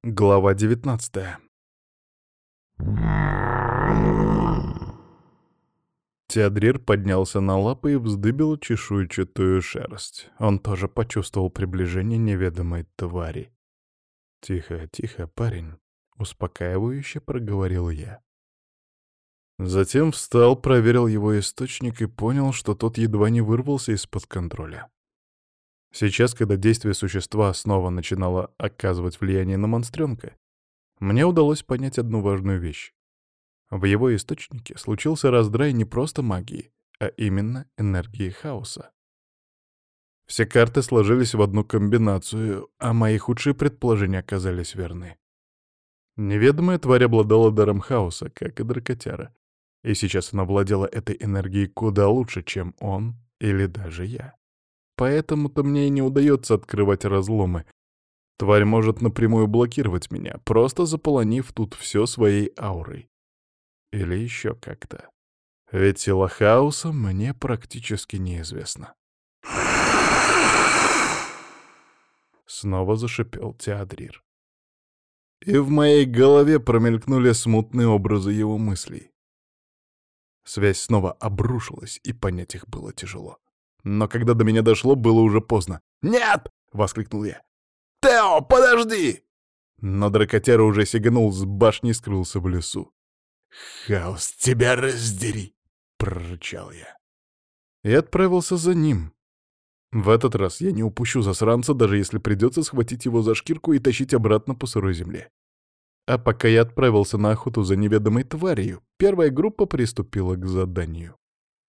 Глава 19. Теодрир поднялся на лапы и вздыбил чешуйчатую шерсть. Он тоже почувствовал приближение неведомой твари. «Тихо, тихо, парень», — успокаивающе проговорил я. Затем встал, проверил его источник и понял, что тот едва не вырвался из-под контроля. Сейчас, когда действие существа снова начинало оказывать влияние на монстренка, мне удалось понять одну важную вещь. В его источнике случился раздрай не просто магии, а именно энергии хаоса. Все карты сложились в одну комбинацию, а мои худшие предположения оказались верны. Неведомая тварь обладала даром хаоса, как и дракотяра, и сейчас она владела этой энергией куда лучше, чем он или даже я. Поэтому-то мне и не удается открывать разломы. Тварь может напрямую блокировать меня, просто заполонив тут все своей аурой. Или еще как-то. Ведь сила хаоса мне практически неизвестна. Снова зашипел Теодрир. И в моей голове промелькнули смутные образы его мыслей. Связь снова обрушилась, и понять их было тяжело. Но когда до меня дошло, было уже поздно. «Нет!» — воскликнул я. «Тео, подожди!» Но дракотяра уже сиганул с башни и скрылся в лесу. «Хаос, тебя раздери!» — прорычал я. И отправился за ним. В этот раз я не упущу засранца, даже если придется схватить его за шкирку и тащить обратно по сырой земле. А пока я отправился на охоту за неведомой тварью, первая группа приступила к заданию.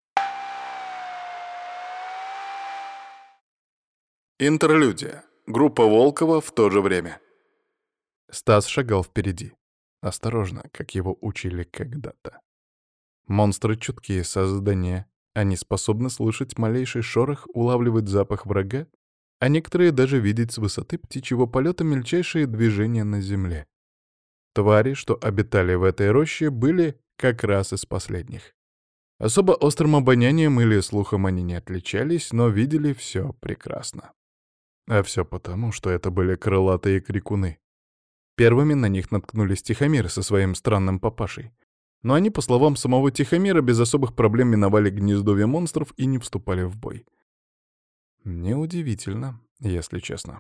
Интерлюдия. Группа Волкова в то же время. Стас шагал впереди. Осторожно, как его учили когда-то. Монстры — чуткие создания. Они способны слышать малейший шорох, улавливать запах врага, а некоторые даже видеть с высоты птичьего полета мельчайшие движения на земле. Твари, что обитали в этой роще, были как раз из последних. Особо острым обонянием или слухом они не отличались, но видели все прекрасно. А все потому, что это были крылатые крикуны. Первыми на них наткнулись Тихомир со своим странным папашей. Но они, по словам самого Тихомира, без особых проблем миновали гнездовье монстров и не вступали в бой. Неудивительно, если честно.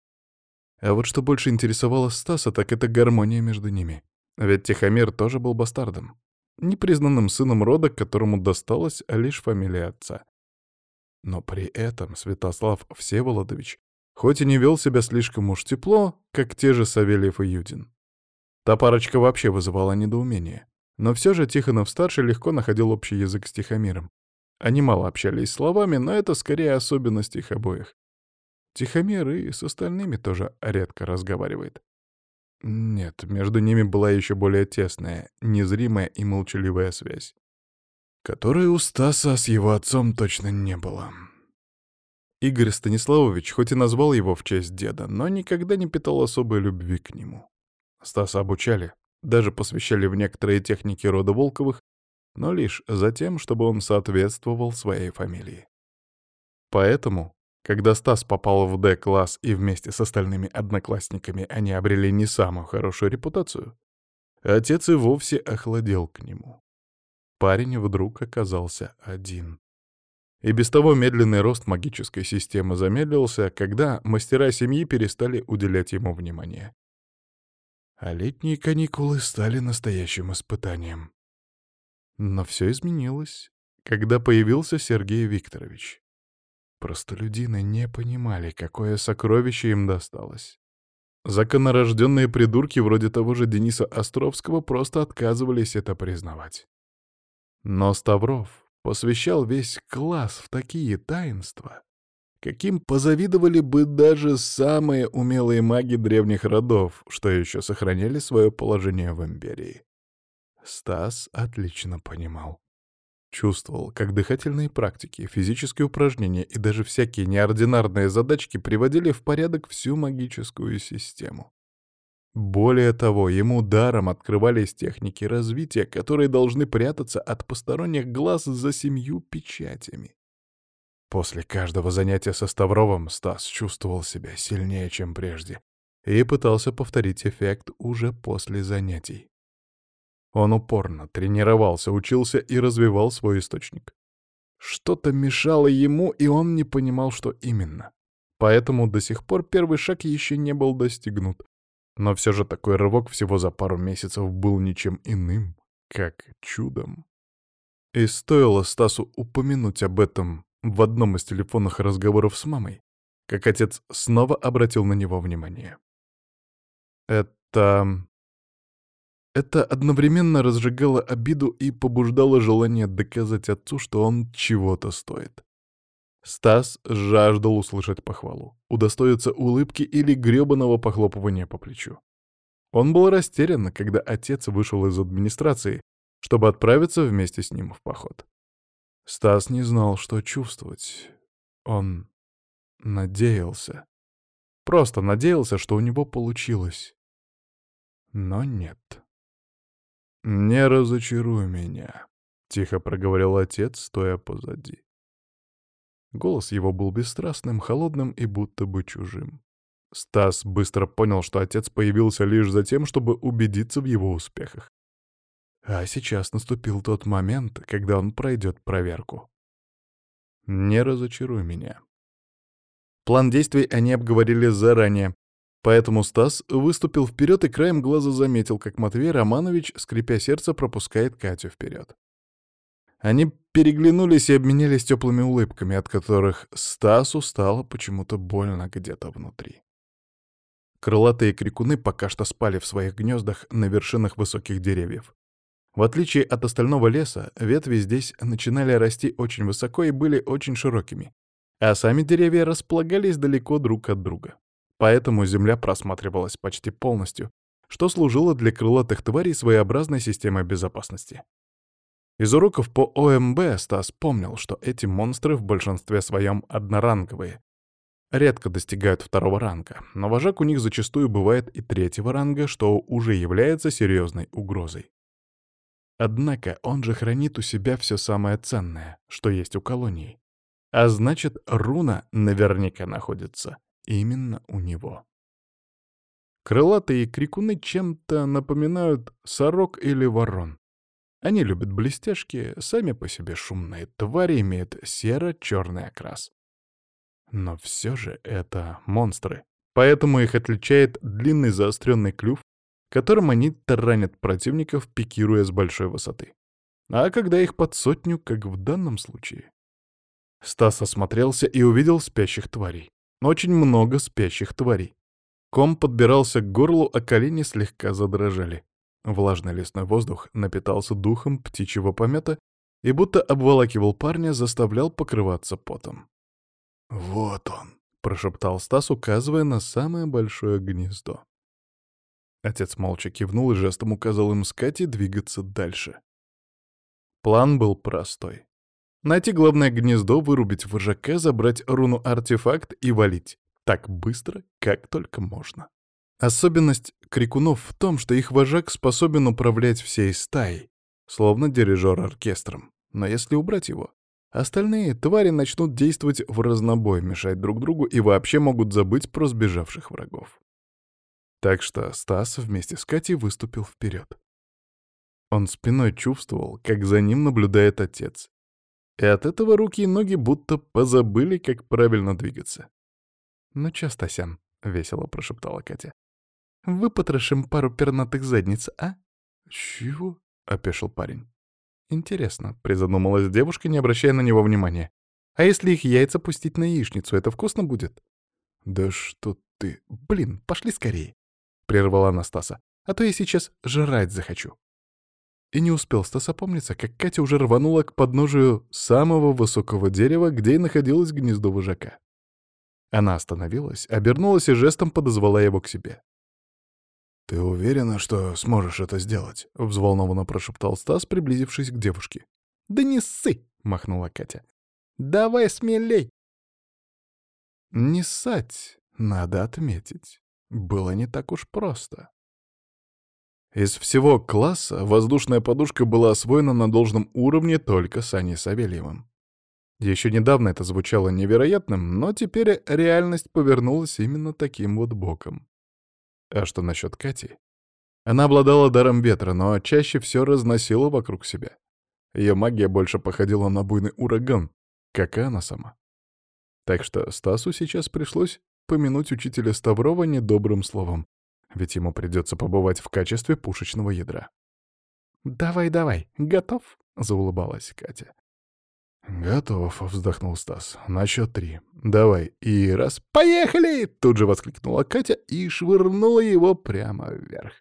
А вот что больше интересовало Стаса, так это гармония между ними. Ведь Тихомир тоже был бастардом. Непризнанным сыном рода, которому досталась лишь фамилия отца. Но при этом Святослав Всеволодович хоть и не вел себя слишком уж тепло, как те же Савельев и Юдин. Та парочка вообще вызывала недоумение. Но все же Тихонов-старший легко находил общий язык с Тихомиром. Они мало общались словами, но это скорее особенность их обоих. Тихомир и с остальными тоже редко разговаривает. Нет, между ними была еще более тесная, незримая и молчаливая связь, которой у Стаса с его отцом точно не было. Игорь Станиславович хоть и назвал его в честь деда, но никогда не питал особой любви к нему. Стаса обучали, даже посвящали в некоторые техники рода Волковых, но лишь за тем, чтобы он соответствовал своей фамилии. Поэтому, когда Стас попал в Д-класс и вместе с остальными одноклассниками они обрели не самую хорошую репутацию, отец и вовсе охладел к нему. Парень вдруг оказался один. И без того медленный рост магической системы замедлился, когда мастера семьи перестали уделять ему внимание. А летние каникулы стали настоящим испытанием. Но все изменилось, когда появился Сергей Викторович. Простолюдины не понимали, какое сокровище им досталось. Законорожденные придурки вроде того же Дениса Островского просто отказывались это признавать. Но Ставров посвящал весь класс в такие таинства, каким позавидовали бы даже самые умелые маги древних родов, что еще сохраняли свое положение в империи. Стас отлично понимал. Чувствовал, как дыхательные практики, физические упражнения и даже всякие неординарные задачки приводили в порядок всю магическую систему. Более того, ему даром открывались техники развития, которые должны прятаться от посторонних глаз за 7 печатями. После каждого занятия со Ставровым Стас чувствовал себя сильнее, чем прежде. и пытался повторить эффект уже после занятий. Он упорно тренировался, учился и развивал свой источник. Что-то мешало ему, и он не понимал, что именно. Поэтому до сих пор первый шаг еще не был достигнут. Но все же такой рывок всего за пару месяцев был ничем иным, как чудом. И стоило Стасу упомянуть об этом в одном из телефонных разговоров с мамой, как отец снова обратил на него внимание. Это... Это одновременно разжигало обиду и побуждало желание доказать отцу, что он чего-то стоит. Стас жаждал услышать похвалу, удостоиться улыбки или грёбаного похлопывания по плечу. Он был растерян, когда отец вышел из администрации, чтобы отправиться вместе с ним в поход. Стас не знал, что чувствовать. Он надеялся. Просто надеялся, что у него получилось. Но нет. «Не разочаруй меня», — тихо проговорил отец, стоя позади. Голос его был бесстрастным, холодным и будто бы чужим. Стас быстро понял, что отец появился лишь за тем, чтобы убедиться в его успехах. А сейчас наступил тот момент, когда он пройдет проверку. «Не разочаруй меня». План действий они обговорили заранее, поэтому Стас выступил вперед и краем глаза заметил, как Матвей Романович, скрипя сердце, пропускает Катю вперед. Они переглянулись и обменялись теплыми улыбками, от которых Стасу стало почему-то больно где-то внутри. Крылатые крикуны пока что спали в своих гнездах на вершинах высоких деревьев. В отличие от остального леса, ветви здесь начинали расти очень высоко и были очень широкими, а сами деревья располагались далеко друг от друга. Поэтому земля просматривалась почти полностью, что служило для крылатых тварей своеобразной системой безопасности. Из уроков по ОМБ Стас помнил, что эти монстры в большинстве своем одноранговые. Редко достигают второго ранга, но вожак у них зачастую бывает и третьего ранга, что уже является серьезной угрозой. Однако он же хранит у себя все самое ценное, что есть у колонии. А значит, руна наверняка находится именно у него. Крылатые крикуны чем-то напоминают сорок или ворон. Они любят блестяшки, сами по себе шумные твари имеют серо-черный окрас. Но все же это монстры, поэтому их отличает длинный заостренный клюв, которым они таранят противников, пикируя с большой высоты. А когда их под сотню, как в данном случае. Стас осмотрелся и увидел спящих тварей. Очень много спящих тварей. Ком подбирался к горлу, а колени слегка задрожали. Влажный лесной воздух напитался духом птичьего помета и будто обволакивал парня, заставлял покрываться потом. «Вот он», — прошептал Стас, указывая на самое большое гнездо. Отец молча кивнул и жестом указал им с Катей двигаться дальше. План был простой. Найти главное гнездо, вырубить вожака, забрать руну-артефакт и валить. Так быстро, как только можно. Особенность крикунов в том, что их вожак способен управлять всей стаей, словно дирижер оркестром. Но если убрать его, остальные твари начнут действовать в разнобой, мешать друг другу и вообще могут забыть про сбежавших врагов. Так что Стас вместе с Катей выступил вперед. Он спиной чувствовал, как за ним наблюдает отец. И от этого руки и ноги будто позабыли, как правильно двигаться. «Ну чё, Стасян?» — весело прошептала Катя. «Выпотрошим пару пернатых задниц, а?» «Чего?» — опешил парень. «Интересно», — призадумалась девушка, не обращая на него внимания. «А если их яйца пустить на яичницу, это вкусно будет?» «Да что ты... Блин, пошли скорее!» — прервала она Стаса. «А то я сейчас жрать захочу». И не успел Стас опомниться, как Катя уже рванула к подножию самого высокого дерева, где и находилось гнездо вожака. Она остановилась, обернулась и жестом подозвала его к себе. «Ты уверена, что сможешь это сделать?» — взволнованно прошептал Стас, приблизившись к девушке. «Да не ссы!» — махнула Катя. «Давай смелей!» Не ссать, надо отметить, было не так уж просто. Из всего класса воздушная подушка была освоена на должном уровне только Саней Савельевым. Еще недавно это звучало невероятным, но теперь реальность повернулась именно таким вот боком. А что насчет Кати? Она обладала даром ветра, но чаще все разносила вокруг себя. Ее магия больше походила на буйный ураган, как и она сама. Так что Стасу сейчас пришлось помянуть учителя Ставрова недобрым словом, ведь ему придется побывать в качестве пушечного ядра. «Давай, готов?» — заулыбалась Катя. «Готов», — вздохнул Стас. «На счет 3. Давай, и раз. Поехали!» — тут же воскликнула Катя и швырнула его прямо вверх.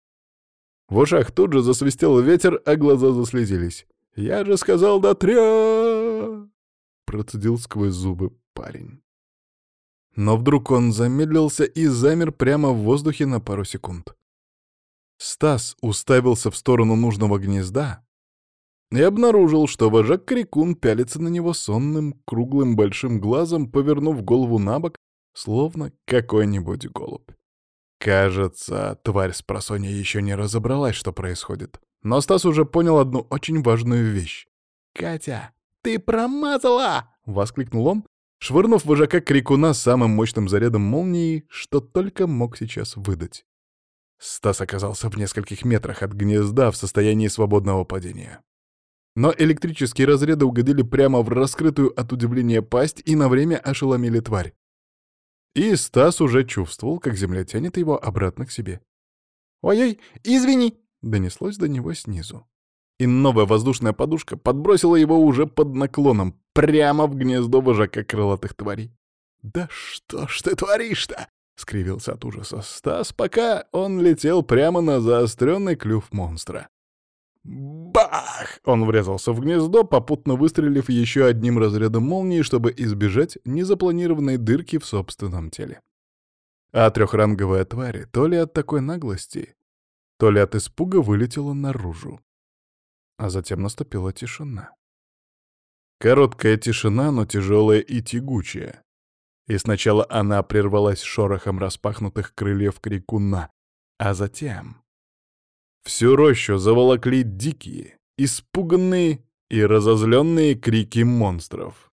В ушах тут же засвистел ветер, а глаза заслезились. «Я же сказал до 3!» — процедил сквозь зубы парень. Но вдруг он замедлился и замер прямо в воздухе на пару секунд. Стас уставился в сторону нужного гнезда и обнаружил, что вожак Крикун пялится на него сонным, круглым большим глазом, повернув голову на бок, словно какой-нибудь голубь. Кажется, тварь с просонья еще не разобралась, что происходит. Но Стас уже понял одну очень важную вещь. «Катя, ты промазала!» — воскликнул он, швырнув вожака Крикуна самым мощным зарядом молнии, что только мог сейчас выдать. Стас оказался в нескольких метрах от гнезда в состоянии свободного падения. Но электрические разряды угодили прямо в раскрытую от удивления пасть и на время ошеломили тварь. И Стас уже чувствовал, как земля тянет его обратно к себе. «Ой-ой, извини!» — донеслось до него снизу. И новая воздушная подушка подбросила его уже под наклоном, прямо в гнездо вожака крылатых тварей. «Да что ж ты творишь-то?» — скривился от ужаса Стас, пока он летел прямо на заостренный клюв монстра. Бах! Он врезался в гнездо, попутно выстрелив еще одним разрядом молнии, чтобы избежать незапланированной дырки в собственном теле. А трехранговая тварь то ли от такой наглости, то ли от испуга вылетела наружу. А затем наступила тишина. Короткая тишина, но тяжелая и тягучая. И сначала она прервалась шорохом распахнутых крыльев Крикуна, а затем всю рощу заволокли дикие, испуганные и разозленные крики монстров.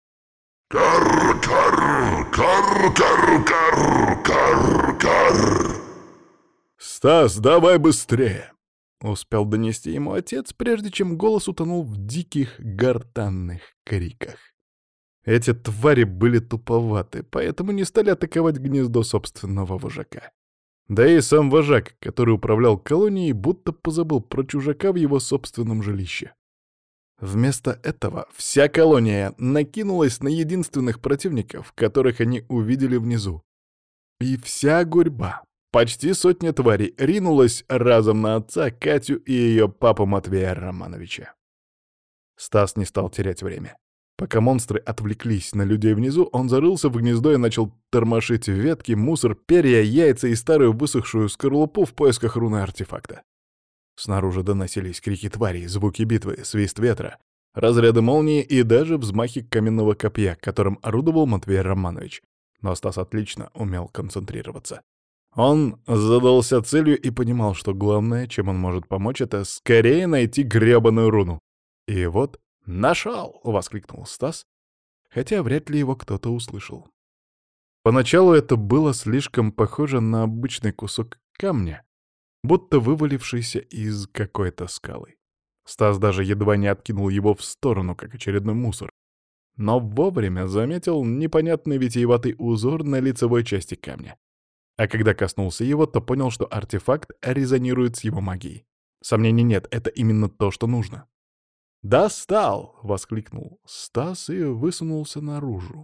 «Кар-кар! Кар-кар-кар! Кар-кар!» «Стас, давай быстрее!» — успел донести ему отец, прежде чем голос утонул в диких гортанных криках. Эти твари были туповаты, поэтому не стали атаковать гнездо собственного вожака. Да и сам вожак, который управлял колонией, будто позабыл про чужака в его собственном жилище. Вместо этого вся колония накинулась на единственных противников, которых они увидели внизу. И вся гурьба, почти сотня тварей, ринулась разом на отца, Катю и ее папу Матвея Романовича. Стас не стал терять время. Пока монстры отвлеклись на людей внизу, он зарылся в гнездо и начал тормошить ветки, мусор, перья, яйца и старую высохшую скорлупу в поисках руны артефакта. Снаружи доносились крики тварей, звуки битвы, свист ветра, разряды молнии и даже взмахи каменного копья, которым орудовал Матвей Романович. Но Стас отлично умел концентрироваться. Он задался целью и понимал, что главное, чем он может помочь, это скорее найти грёбаную руну. И вот «Нашел!» — воскликнул Стас, хотя вряд ли его кто-то услышал. Поначалу это было слишком похоже на обычный кусок камня, будто вывалившийся из какой-то скалы. Стас даже едва не откинул его в сторону, как очередной мусор, но вовремя заметил непонятный витиеватый узор на лицевой части камня. А когда коснулся его, то понял, что артефакт резонирует с его магией. Сомнений нет, это именно то, что нужно. «Достал!» — воскликнул Стас и высунулся наружу.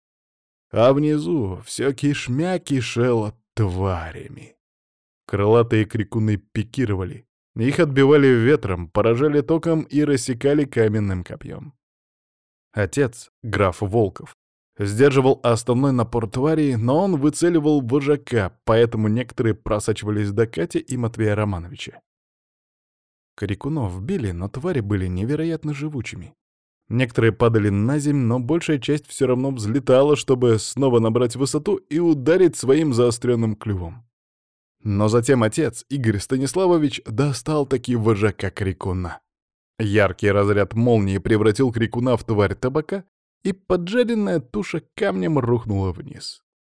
А внизу все кишмя кишело тварями. Крылатые крикуны пикировали. Их отбивали ветром, поражали током и рассекали каменным копьем. Отец, граф Волков, сдерживал основной напор твари, но он выцеливал вожака, поэтому некоторые просачивались до Кати и Матвея Романовича. Крикунов били, но твари были невероятно живучими. Некоторые падали на землю, но большая часть все равно взлетала, чтобы снова набрать высоту и ударить своим заостренным клювом. Но затем отец, Игорь Станиславович, достал таки вожака Крикуна. Яркий разряд молнии превратил Крикуна в тварь табака, и поджаренная туша камнем рухнула вниз.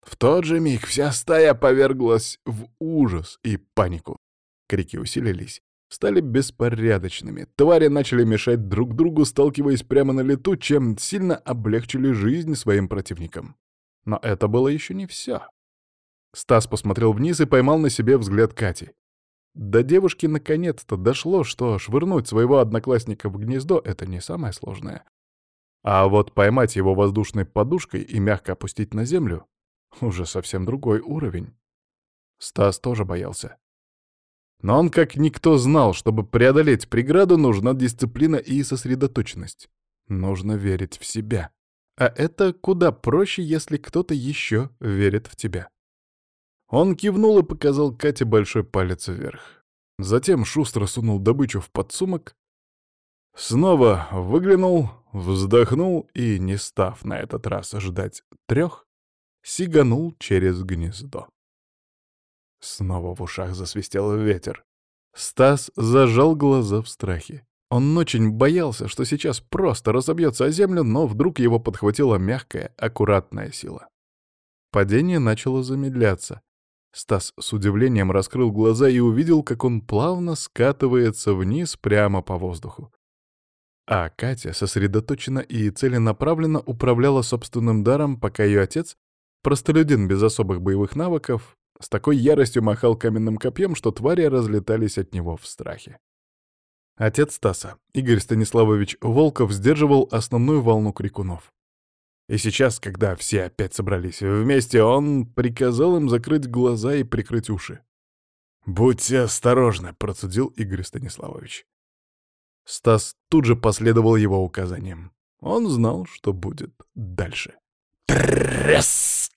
В тот же миг вся стая поверглась в ужас и панику. Крики усилились, стали беспорядочными. Твари начали мешать друг другу, сталкиваясь прямо на лету, чем сильно облегчили жизнь своим противникам. Но это было еще не все. Стас посмотрел вниз и поймал на себе взгляд Кати. До девушки наконец-то дошло, что швырнуть своего одноклассника в гнездо — это не самое сложное. А вот поймать его воздушной подушкой и мягко опустить на землю — уже совсем другой уровень. Стас тоже боялся. Но он как никто знал, чтобы преодолеть преграду, нужна дисциплина и сосредоточенность. Нужно верить в себя. А это куда проще, если кто-то еще верит в тебя. Он кивнул и показал Кате большой палец вверх. Затем шустро сунул добычу в подсумок, снова выглянул, вздохнул и, не став на этот раз ждать 3, сиганул через гнездо. Снова в ушах засвистел ветер. Стас зажал глаза в страхе. Он очень боялся, что сейчас просто разобьется о землю, но вдруг его подхватила мягкая, аккуратная сила. Падение начало замедляться. Стас с удивлением раскрыл глаза и увидел, как он плавно скатывается вниз прямо по воздуху. А Катя сосредоточенно и целенаправленно управляла собственным даром, пока ее отец, простолюдин без особых боевых навыков, с такой яростью махал каменным копьем, что твари разлетались от него в страхе. Отец Стаса, Игорь Станиславович Волков, сдерживал основную волну крикунов. И сейчас, когда все опять собрались вместе, он приказал им закрыть глаза и прикрыть уши. «Будьте осторожны», — процедил Игорь Станиславович. Стас тут же последовал его указаниям. Он знал, что будет дальше. Треск!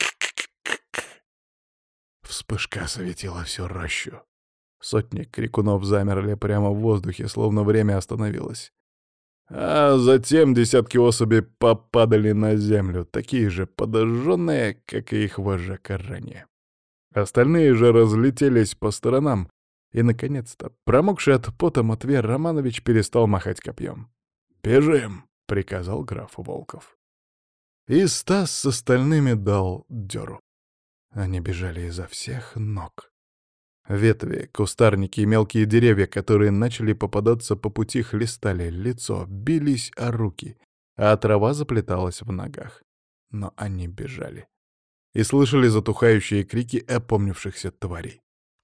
Вспышка осветила всю рощу. Сотни крикунов замерли прямо в воздухе, словно время остановилось. А затем десятки особей попадали на землю, такие же подожженные, как и их вожак ранее. Остальные же разлетелись по сторонам, и, наконец-то, промокший от пота Матвей Романович перестал махать копьем. «Бежим!» — приказал граф Волков. И Стас с остальными дал дёру. Они бежали изо всех ног. Ветви, кустарники и мелкие деревья, которые начали попадаться по пути, хлестали лицо, бились о руки, а трава заплеталась в ногах. Но они бежали. И слышали затухающие крики опомнившихся тварей.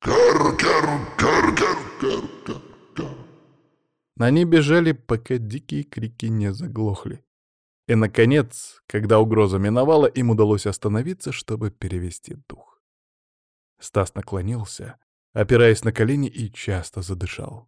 Они бежали, пока дикие крики не заглохли. И, наконец, когда угроза миновала, им удалось остановиться, чтобы перевести дух. Стас наклонился, опираясь на колени, и часто задышал.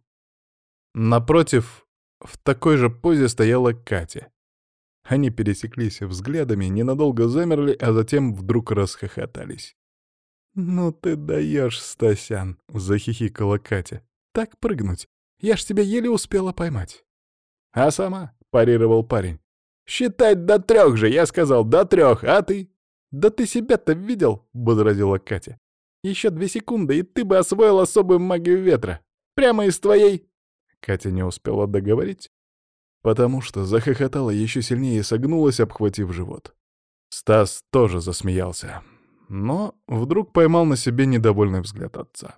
Напротив, в такой же позе стояла Катя. Они пересеклись взглядами, ненадолго замерли, а затем вдруг расхохотались. «Ну ты даешь, Стасян!» — захихикала Катя. «Так прыгнуть! Я ж тебя еле успела поймать!» «А сама?» — парировал парень. «Считать до 3 же, я сказал, до 3, а ты?» «Да ты себя-то видел?» — возразила Катя. «Еще 2 секунды, и ты бы освоил особую магию ветра. Прямо из твоей...» Катя не успела договорить, потому что захохотала еще сильнее и согнулась, обхватив живот. Стас тоже засмеялся, но вдруг поймал на себе недовольный взгляд отца.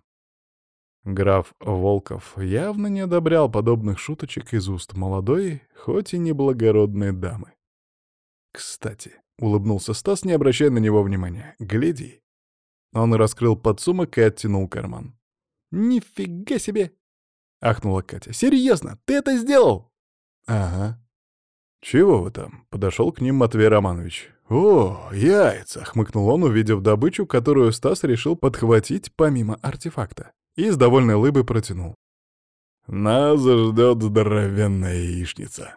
Граф Волков явно не одобрял подобных шуточек из уст молодой, хоть и неблагородной дамы. «Кстати», — улыбнулся Стас, не обращая на него внимания, — «гляди». Он раскрыл подсумок и оттянул карман. «Нифига себе!» — ахнула Катя. «Серьезно, ты это сделал?» «Ага». «Чего вы там?» — подошел к ним Матвей Романович. «О, яйца!» — хмыкнул он, увидев добычу, которую Стас решил подхватить помимо артефакта, и с довольной улыбой протянул. «Нас ждет здоровенная яичница».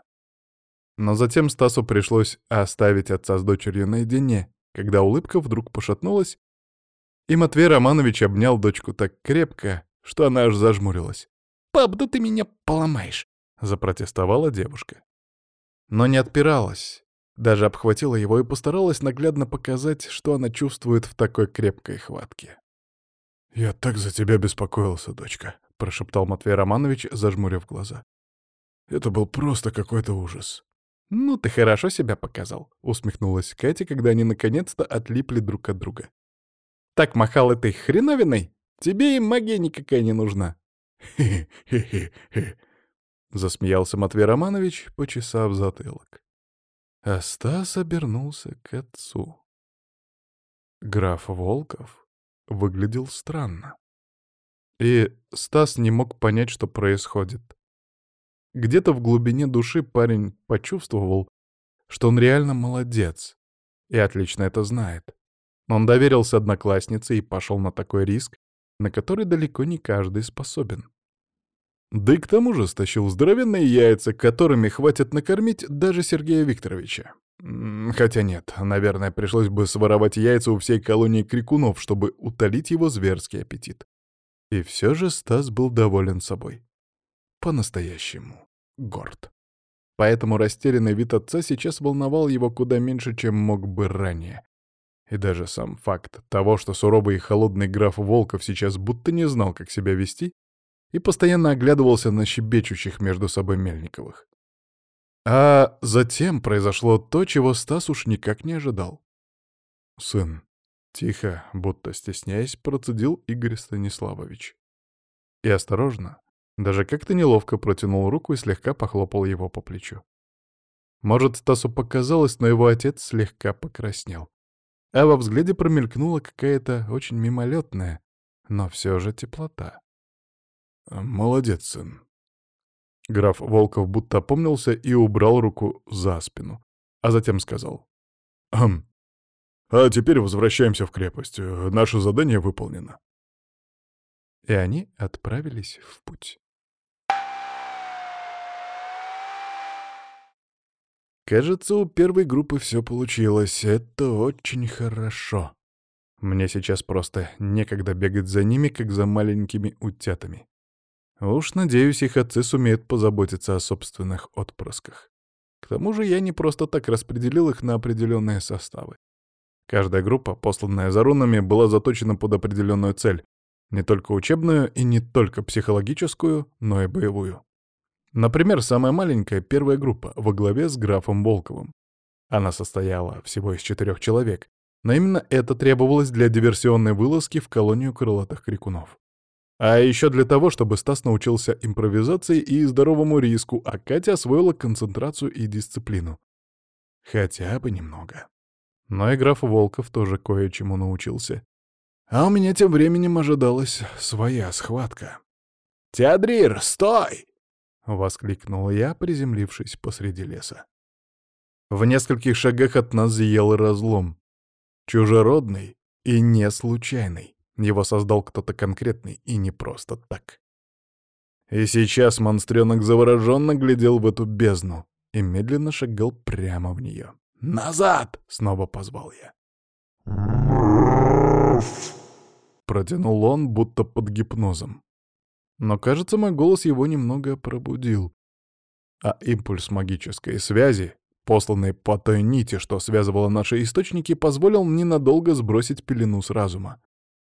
Но затем Стасу пришлось оставить отца с дочерью наедине, когда улыбка вдруг пошатнулась, и Матвей Романович обнял дочку так крепко, что она аж зажмурилась. «Пап, да ты меня поломаешь!» — запротестовала девушка. Но не отпиралась, даже обхватила его и постаралась наглядно показать, что она чувствует в такой крепкой хватке. «Я так за тебя беспокоился, дочка», — прошептал Матвей Романович, зажмурив глаза. «Это был просто какой-то ужас». «Ну, ты хорошо себя показал», — усмехнулась Катя, когда они наконец-то отлипли друг от друга. «Так махал этой хреновиной? Тебе и магия никакая не нужна». «Хе-хе-хе-хе», — засмеялся Матвей Романович, почесав затылок. А Стас обернулся к отцу. Граф Волков выглядел странно. И Стас не мог понять, что происходит. Где-то в глубине души парень почувствовал, что он реально молодец и отлично это знает. Он доверился однокласснице и пошел на такой риск, на который далеко не каждый способен. Да и к тому же стащил здоровенные яйца, которыми хватит накормить даже Сергея Викторовича. Хотя нет, наверное, пришлось бы своровать яйца у всей колонии крикунов, чтобы утолить его зверский аппетит. И все же Стас был доволен собой. По-настоящему горд. Поэтому растерянный вид отца сейчас волновал его куда меньше, чем мог бы ранее. И даже сам факт того, что суровый и холодный граф Волков сейчас будто не знал, как себя вести, и постоянно оглядывался на щебечущих между собой Мельниковых. А затем произошло то, чего Стас уж никак не ожидал. «Сын», — тихо, будто стесняясь, процедил Игорь Станиславович. И осторожно, даже как-то неловко протянул руку и слегка похлопал его по плечу. Может, Стасу показалось, но его отец слегка покраснел. А во взгляде промелькнула какая-то очень мимолетная, но все же теплота. «Молодец, сын». Граф Волков будто опомнился и убрал руку за спину, а затем сказал: «Хм, а теперь возвращаемся в крепость. Наше задание выполнено». И они отправились в путь. Кажется, у первой группы все получилось. Это очень хорошо. Мне сейчас просто некогда бегать за ними, как за маленькими утятами. Уж, надеюсь, их отцы сумеют позаботиться о собственных отпрысках. К тому же я не просто так распределил их на определенные составы. Каждая группа, посланная за рунами, была заточена под определенную цель, не только учебную и не только психологическую, но и боевую. Например, самая маленькая первая группа во главе с графом Волковым. Она состояла всего из 4 человек, но именно это требовалось для диверсионной вылазки в колонию крылатых крикунов. А еще для того, чтобы Стас научился импровизации и здоровому риску, а Катя освоила концентрацию и дисциплину. Хотя бы немного. Но и граф Волков тоже кое-чему научился. А у меня тем временем ожидалась своя схватка. «Теодрир, стой!» — воскликнул я, приземлившись посреди леса. В нескольких шагах от нас зиял разлом. Чужеродный и не случайный. Его создал кто-то конкретный и не просто так. И сейчас монстрёнок завороженно глядел в эту бездну и медленно шагал прямо в нее. «Назад!» — снова позвал я. Протянул он, будто под гипнозом. Но, кажется, мой голос его немного пробудил. А импульс магической связи, посланный по той нити, что связывала наши источники, позволил ненадолго сбросить пелену с разума.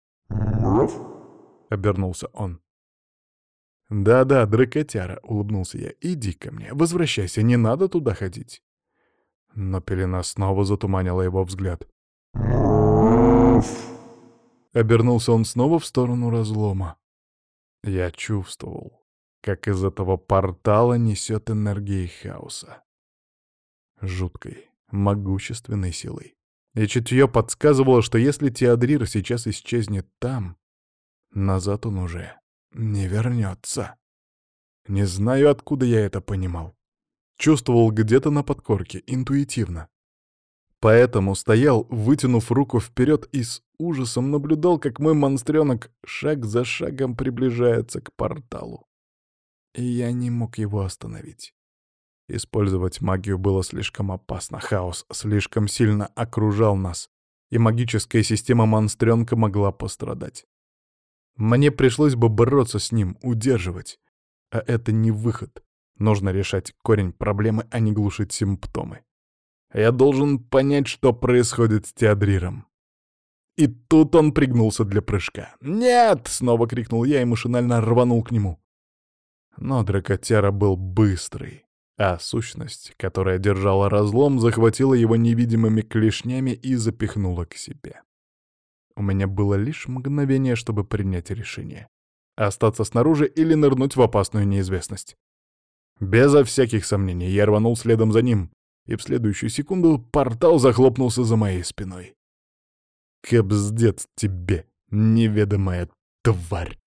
Обернулся он. «Да-да, дракотяра», — улыбнулся я, — «иди ко мне, возвращайся, не надо туда ходить». Но пелена снова затуманила его взгляд. Обернулся он снова в сторону разлома. Я чувствовал, как из этого портала несет энергией хаоса. Жуткой, могущественной силой. И чутье подсказывало, что если Теодрир сейчас исчезнет там, назад он уже не вернется. Не знаю, откуда я это понимал. Чувствовал где-то на подкорке, интуитивно. Поэтому стоял, вытянув руку вперед, и с ужасом наблюдал, как мой монстренок шаг за шагом приближается к порталу. И я не мог его остановить. Использовать магию было слишком опасно, хаос слишком сильно окружал нас, и магическая система монстренка могла пострадать. Мне пришлось бы бороться с ним, удерживать. А это не выход. Нужно решать корень проблемы, а не глушить симптомы. Я должен понять, что происходит с Теодриром. И тут он пригнулся для прыжка. «Нет!» — снова крикнул я и машинально рванул к нему. Но дракотяра был быстрый. а сущность, которая держала разлом, захватила его невидимыми клешнями и запихнула к себе. У меня было лишь мгновение, чтобы принять решение. Остаться снаружи или нырнуть в опасную неизвестность. Безо всяких сомнений я рванул следом за ним, и в следующую секунду портал захлопнулся за моей спиной. Кобздец тебе, неведомая тварь!